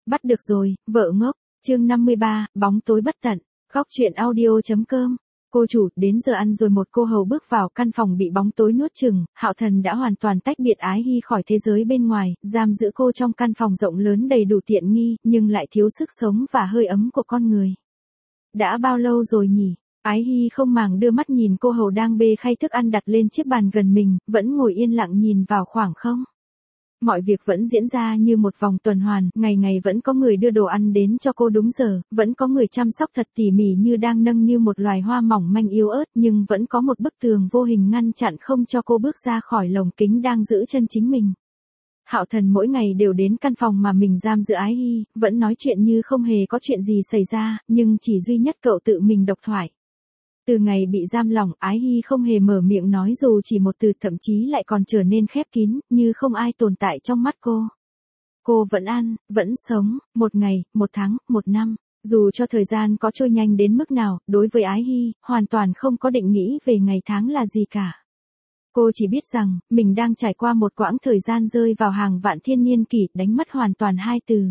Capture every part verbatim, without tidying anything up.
Bắt được rồi, vợ ngốc. Chương năm mươi ba, bóng tối bất tận. Góc truyện audio.com. Cô chủ, đến giờ ăn rồi. Một cô hầu bước vào căn phòng bị bóng tối nuốt chửng. Hạo Thần đã hoàn toàn tách biệt Ái Hy khỏi thế giới bên ngoài, giam giữ cô trong căn phòng rộng lớn đầy đủ tiện nghi, nhưng lại thiếu sức sống và hơi ấm của con người. Đã bao lâu rồi nhỉ? Ái Hy không màng đưa mắt nhìn cô hầu đang bê khay thức ăn đặt lên chiếc bàn gần mình, vẫn ngồi yên lặng nhìn vào khoảng không. Mọi việc vẫn diễn ra như một vòng tuần hoàn, ngày ngày vẫn có người đưa đồ ăn đến cho cô đúng giờ, vẫn có người chăm sóc thật tỉ mỉ như đang nâng niu một loài hoa mỏng manh yếu ớt, nhưng vẫn có một bức tường vô hình ngăn chặn không cho cô bước ra khỏi lồng kính đang giữ chân chính mình. Hạo Thần mỗi ngày đều đến căn phòng mà mình giam giữ Ái Hy, vẫn nói chuyện như không hề có chuyện gì xảy ra, nhưng chỉ duy nhất cậu tự mình độc thoại. Từ ngày bị giam lỏng, Ái Hy không hề mở miệng nói dù chỉ một từ, thậm chí lại còn trở nên khép kín, như không ai tồn tại trong mắt cô. Cô vẫn ăn, vẫn sống, một ngày, một tháng, một năm, dù cho thời gian có trôi nhanh đến mức nào, đối với Ái Hy, hoàn toàn không có định nghĩ về ngày tháng là gì cả. Cô chỉ biết rằng, mình đang trải qua một quãng thời gian rơi vào hàng vạn thiên niên kỷ, đánh mất hoàn toàn hai từ.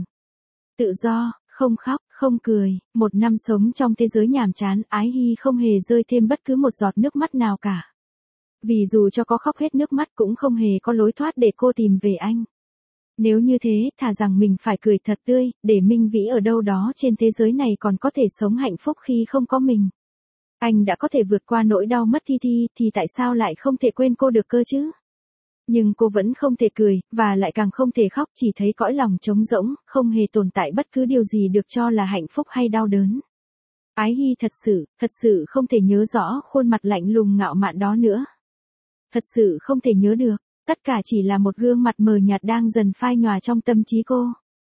Tự do. Không khóc, không cười, một năm sống trong thế giới nhàm chán, Ái Hy không hề rơi thêm bất cứ một giọt nước mắt nào cả. Vì dù cho có khóc hết nước mắt cũng không hề có lối thoát để cô tìm về anh. Nếu như thế, thà rằng mình phải cười thật tươi, để Minh Vĩ ở đâu đó trên thế giới này còn có thể sống hạnh phúc khi không có mình. Anh đã có thể vượt qua nỗi đau mất Thi Thi, thì tại sao lại không thể quên cô được cơ chứ? Nhưng cô vẫn không thể cười, và lại càng không thể khóc, chỉ thấy cõi lòng trống rỗng, không hề tồn tại bất cứ điều gì được cho là hạnh phúc hay đau đớn. Ái Hy thật sự, thật sự không thể nhớ rõ khuôn mặt lạnh lùng ngạo mạn đó nữa. Thật sự không thể nhớ được, tất cả chỉ là một gương mặt mờ nhạt đang dần phai nhòa trong tâm trí cô.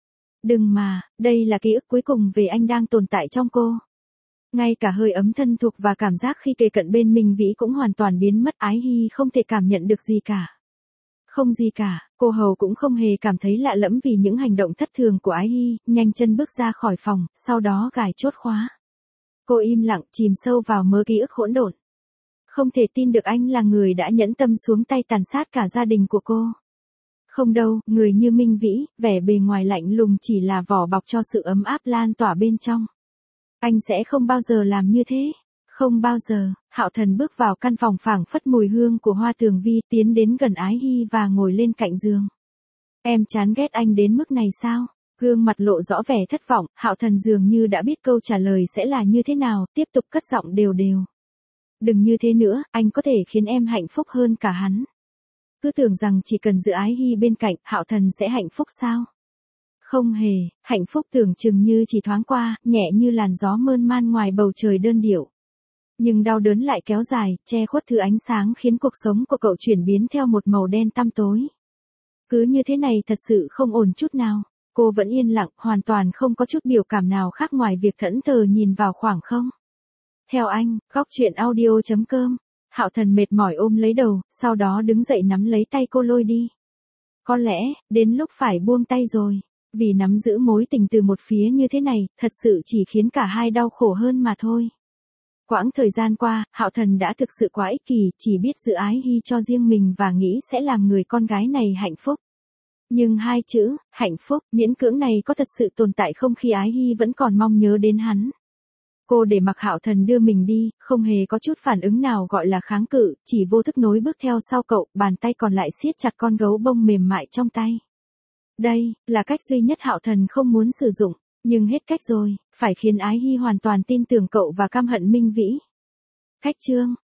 Đừng mà, đây là ký ức cuối cùng về anh đang tồn tại trong cô. Ngay cả hơi ấm thân thuộc và cảm giác khi kề cận bên Minh Vĩ cũng hoàn toàn biến mất, Ái Hy không thể cảm nhận được gì cả. Không gì cả, cô hầu cũng không hề cảm thấy lạ lẫm vì những hành động thất thường của Ái Hy, nhanh chân bước ra khỏi phòng, sau đó gài chốt khóa. Cô im lặng, chìm sâu vào mớ ký ức hỗn độn. Không thể tin được anh là người đã nhẫn tâm xuống tay tàn sát cả gia đình của cô. Không đâu, người như Minh Vĩ, vẻ bề ngoài lạnh lùng chỉ là vỏ bọc cho sự ấm áp lan tỏa bên trong. Anh sẽ không bao giờ làm như thế. Không bao giờ. Hạo Thần bước vào căn phòng phảng phất mùi hương của hoa tường vi, tiến đến gần Ái Hy và ngồi lên cạnh giường. Em chán ghét anh đến mức này sao? Gương mặt lộ rõ vẻ thất vọng, Hạo Thần dường như đã biết câu trả lời sẽ là như thế nào, tiếp tục cất giọng đều đều. Đừng như thế nữa, anh có thể khiến em hạnh phúc hơn cả hắn. Cứ tưởng rằng chỉ cần giữ Ái Hy bên cạnh, Hạo Thần sẽ hạnh phúc sao? Không hề, hạnh phúc tưởng chừng như chỉ thoáng qua, nhẹ như làn gió mơn man ngoài bầu trời đơn điệu. Nhưng đau đớn lại kéo dài, che khuất thứ ánh sáng khiến cuộc sống của cậu chuyển biến theo một màu đen tăm tối. Cứ như thế này thật sự không ổn chút nào. Cô vẫn yên lặng, hoàn toàn không có chút biểu cảm nào khác ngoài việc thẫn thờ nhìn vào khoảng không. Theo anh, góc truyện audio.com. Hạo Thần mệt mỏi ôm lấy đầu, sau đó đứng dậy nắm lấy tay cô lôi đi. Có lẽ, đến lúc phải buông tay rồi. Vì nắm giữ mối tình từ một phía như thế này, thật sự chỉ khiến cả hai đau khổ hơn mà thôi. Quãng thời gian qua, Hạo Thần đã thực sự quá ích kỷ, chỉ biết giữ Ái Hy cho riêng mình và nghĩ sẽ làm người con gái này hạnh phúc. Nhưng hai chữ, hạnh phúc, miễn cưỡng này có thật sự tồn tại không khi Ái Hy vẫn còn mong nhớ đến hắn. Cô để mặc Hạo Thần đưa mình đi, không hề có chút phản ứng nào gọi là kháng cự, chỉ vô thức nối bước theo sau cậu, bàn tay còn lại siết chặt con gấu bông mềm mại trong tay. Đây, là cách duy nhất Hạo Thần không muốn sử dụng. Nhưng hết cách rồi, phải khiến Ái Hy hoàn toàn tin tưởng cậu và căm hận Minh Vĩ. Khách chương.